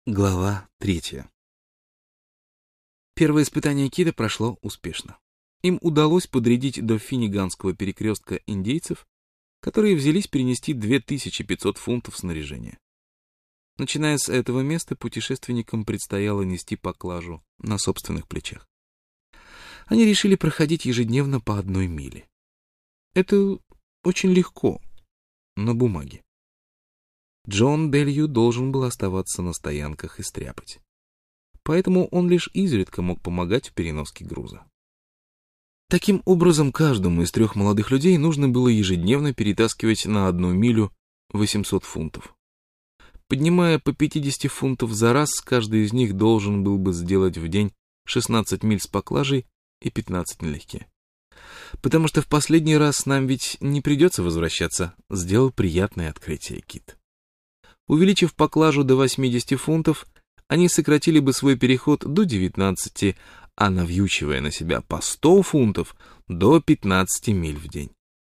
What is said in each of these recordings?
Глава 3. Первое испытание Кита прошло успешно. Им удалось подрядить до Финниганского перекрестка индейцев, которые взялись перенести 2500 фунтов снаряжения. Начиная с этого места, путешественникам предстояло нести поклажу на собственных плечах. Они решили проходить ежедневно по 1 миле. Это очень легко, на бумаге. Джон Белью должен был оставаться на стоянках и стряпать. Поэтому он лишь изредка мог помогать в переноске груза. Таким образом, каждому из 3 молодых людей нужно было ежедневно перетаскивать на 1 милю 800 фунтов. Поднимая по 50 фунтов за раз, каждый из них должен был бы сделать в день 16 миль с поклажей и 15 налегке. Потому что в последний раз нам ведь не придется возвращаться, сделал приятное открытие Кит. Увеличив поклажу до 80 фунтов, они сократили бы свой переход до 19, а навьючивая на себя по 100 фунтов, до 15 миль в день.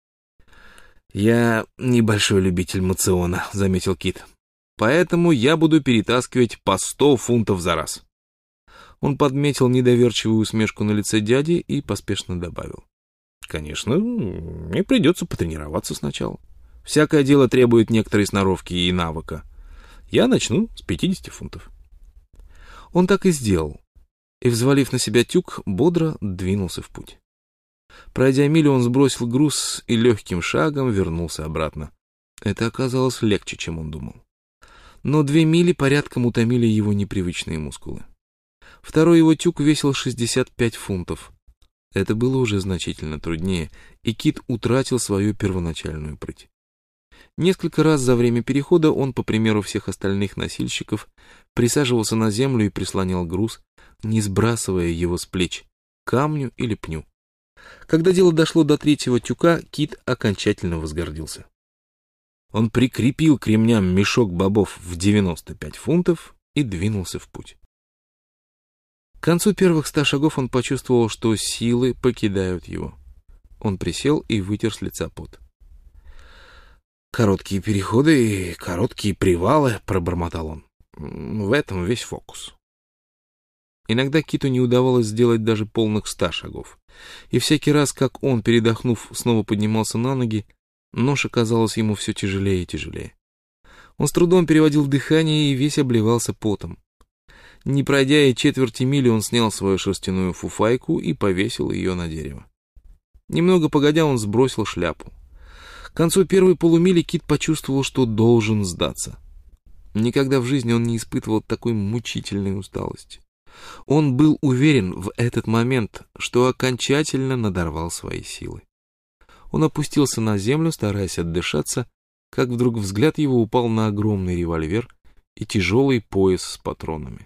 «Я небольшой любитель мациона», — заметил Кит, «поэтому я буду перетаскивать по 100 фунтов за раз». Он подметил недоверчивую усмешку на лице дяди и поспешно добавил: «Конечно, мне придется потренироваться сначала. Всякое дело требует некоторой сноровки и навыка. Я начну с 50 фунтов». Он так и сделал, и, взвалив на себя тюк, бодро двинулся в путь. Пройдя милю, он сбросил груз и легким шагом вернулся обратно. Это оказалось легче, чем он думал. Но 2 мили порядком утомили его непривычные мускулы. Второй его тюк весил 65 фунтов. Это было уже значительно труднее, и Кит утратил свою первоначальную прыть. Несколько раз за время перехода он, по примеру всех остальных носильщиков, присаживался на землю и прислонял груз, не сбрасывая его с плеч, к камню или пню. Когда дело дошло до 3-го тюка, Кит окончательно возгордился. Он прикрепил к ремням мешок бобов в 95 фунтов и двинулся в путь. К концу первых 100 шагов он почувствовал, что силы покидают его. Он присел и вытер с лица пот. «Короткие переходы и короткие привалы», — пробормотал он. «В этом весь фокус». Иногда Киту не удавалось сделать даже полных 100 шагов. И всякий раз, как он, передохнув, снова поднимался на ноги, ноша казалась ему все тяжелее и тяжелее. Он с трудом переводил дыхание и весь обливался потом. Не пройдя и четверти мили, он снял свою шерстяную фуфайку и повесил ее на дерево. Немного погодя, он сбросил шляпу. К концу первой полумили Кит почувствовал, что должен сдаться. Никогда в жизни он не испытывал такой мучительной усталости. Он был уверен в этот момент, что окончательно надорвал свои силы. Он опустился на землю, стараясь отдышаться, как вдруг взгляд его упал на огромный револьвер и тяжелый пояс с патронами.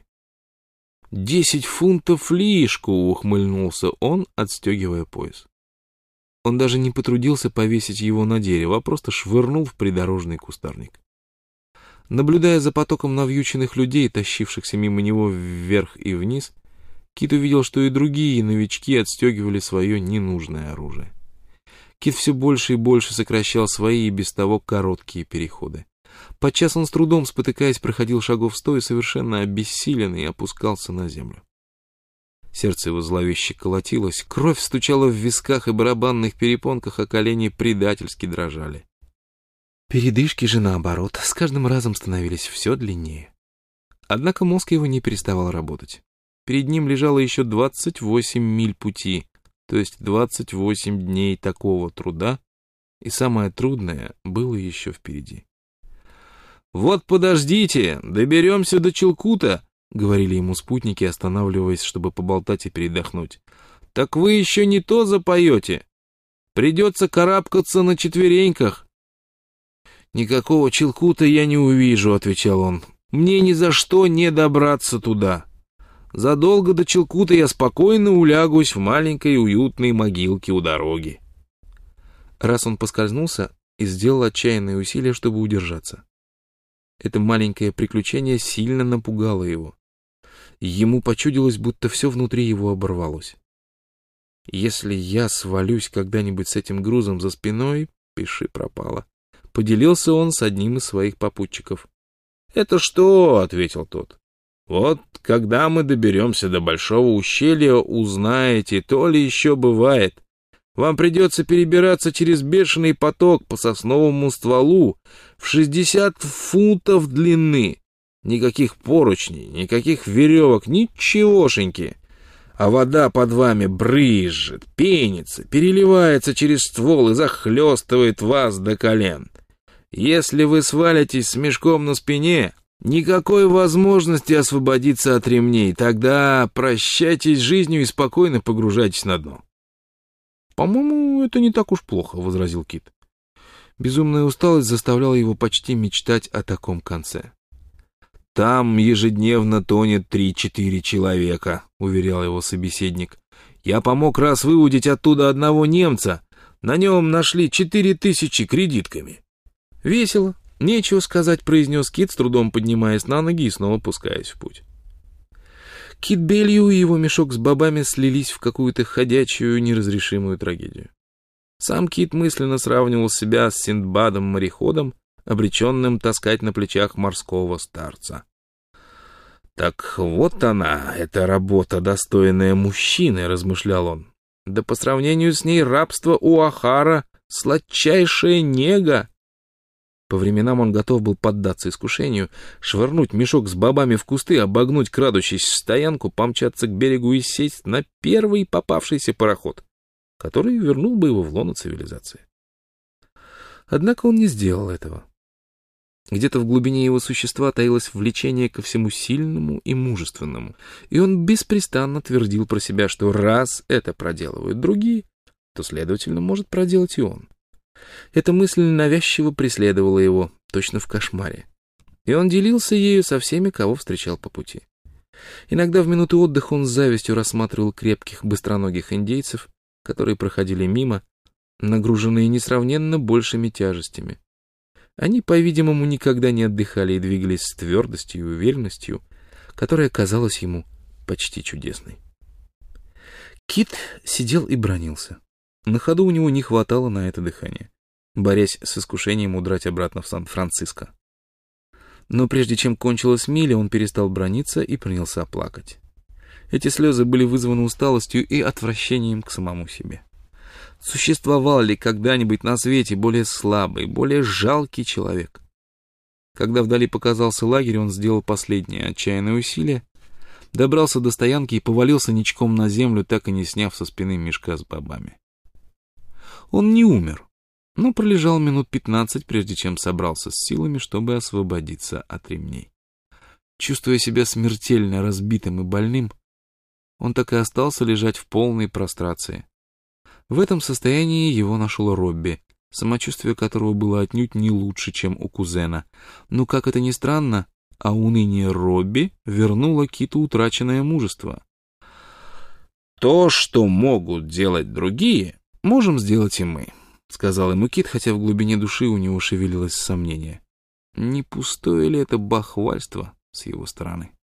10 фунтов лишку, ухмыльнулся он, отстегивая пояс. Он даже не потрудился повесить его на дерево, а просто швырнул в придорожный кустарник. Наблюдая за потоком навьюченных людей, тащившихся мимо него вверх и вниз, Кит увидел, что и другие новички отстегивали свое ненужное оружие. Кит все больше и больше сокращал свои и без того короткие переходы. Подчас он с трудом, спотыкаясь, проходил шагов 100 и совершенно обессиленный опускался на землю. Сердце его зловеще колотилось, кровь стучала в висках и барабанных перепонках, а колени предательски дрожали. Передышки же, наоборот, с каждым разом становились все длиннее. Однако мозг его не переставал работать. Перед ним лежало еще 28 миль пути, то есть 28 дней такого труда, и самое трудное было еще впереди. «Вот подождите, доберемся до Чилкута», — говорили ему спутники, останавливаясь, чтобы поболтать и передохнуть. «Так вы еще не то запоете. Придется карабкаться на четвереньках». «Никакого Чилкута я не увижу», — отвечал он. «Мне ни за что не добраться туда. Задолго до Чилкута я спокойно улягусь в маленькой уютной могилке у дороги». Раз он поскользнулся и сделал отчаянные усилия, чтобы удержаться. Это маленькое приключение сильно напугало его. Ему почудилось, будто все внутри его оборвалось. «Если я свалюсь когда-нибудь с этим грузом за спиной, пиши пропало», — поделился он с одним из своих попутчиков. «Это что?» — ответил тот. Вот когда мы доберемся до Большого ущелья, узнаете, то ли еще бывает. Вам придется перебираться через бешеный поток по сосновому стволу в 60 футов длины. Никаких поручней, никаких веревок, ничегошеньки. А вода под вами брызжет, пенится, переливается через ствол и захлестывает вас до колен. Если вы свалитесь с мешком на спине, никакой возможности освободиться от ремней. Тогда прощайтесь с жизнью и спокойно погружайтесь на дно. «По-моему, это не так уж плохо», — возразил Кит. Безумная усталость заставляла его почти мечтать о таком конце. «Там ежедневно тонет 3-4 человека», — уверял его собеседник. «Я помог раз выудить оттуда одного немца. На нем нашли 4000 кредитками». «Весело, нечего сказать», — произнес Кит, с трудом поднимаясь на ноги и снова пускаясь в путь. Кит Белью и его мешок с бобами слились в какую-то ходячую неразрешимую трагедию. Сам Кит мысленно сравнивал себя с Синдбадом-мореходом, обреченным таскать на плечах морского старца. «Так вот она, эта работа, достойная мужчины», — размышлял он. «Да по сравнению с ней рабство у Охара — сладчайшая нега». По временам он готов был поддаться искушению, швырнуть мешок с бобами в кусты, обогнуть крадущуюся стоянку, помчаться к берегу и сесть на первый попавшийся пароход, который вернул бы его в лоно цивилизации. Однако он не сделал этого. Где-то в глубине его существа таилось влечение ко всему сильному и мужественному, и он беспрестанно твердил про себя, что раз это проделывают другие, то, следовательно, может проделать и он. Эта мысль навязчиво преследовала его, точно в кошмаре. И он делился ею со всеми, кого встречал по пути. Иногда в минуты отдыха он с завистью рассматривал крепких, быстроногих индейцев, которые проходили мимо, нагруженные несравненно большими тяжестями. Они, по-видимому, никогда не отдыхали и двигались с твердостью и уверенностью, которая казалась ему почти чудесной. Кит сидел и бранился. На ходу у него не хватало на это дыхания, борясь с искушением удрать обратно в Сан-Франциско. Но прежде чем кончилась миля, он перестал браниться и принялся плакать. Эти слезы были вызваны усталостью и отвращением к самому себе. Существовал ли когда-нибудь на свете более слабый, более жалкий человек? Когда вдали показался лагерь, он сделал последнее отчаянное усилие, добрался до стоянки и повалился ничком на землю, так и не сняв со спины мешка с бобами. Он не умер, но пролежал минут 15, прежде чем собрался с силами, чтобы освободиться от ремней. Чувствуя себя смертельно разбитым и больным, он так и остался лежать в полной прострации. В этом состоянии его нашел Робби, самочувствие которого было отнюдь не лучше, чем у кузена. Но, как это ни странно, а уныние Робби вернуло Киту утраченное мужество. «То, что могут делать другие, можем сделать и мы», — сказал ему Кит, хотя в глубине души у него шевелилось сомнение. Не пустое ли это бахвальство с его стороны?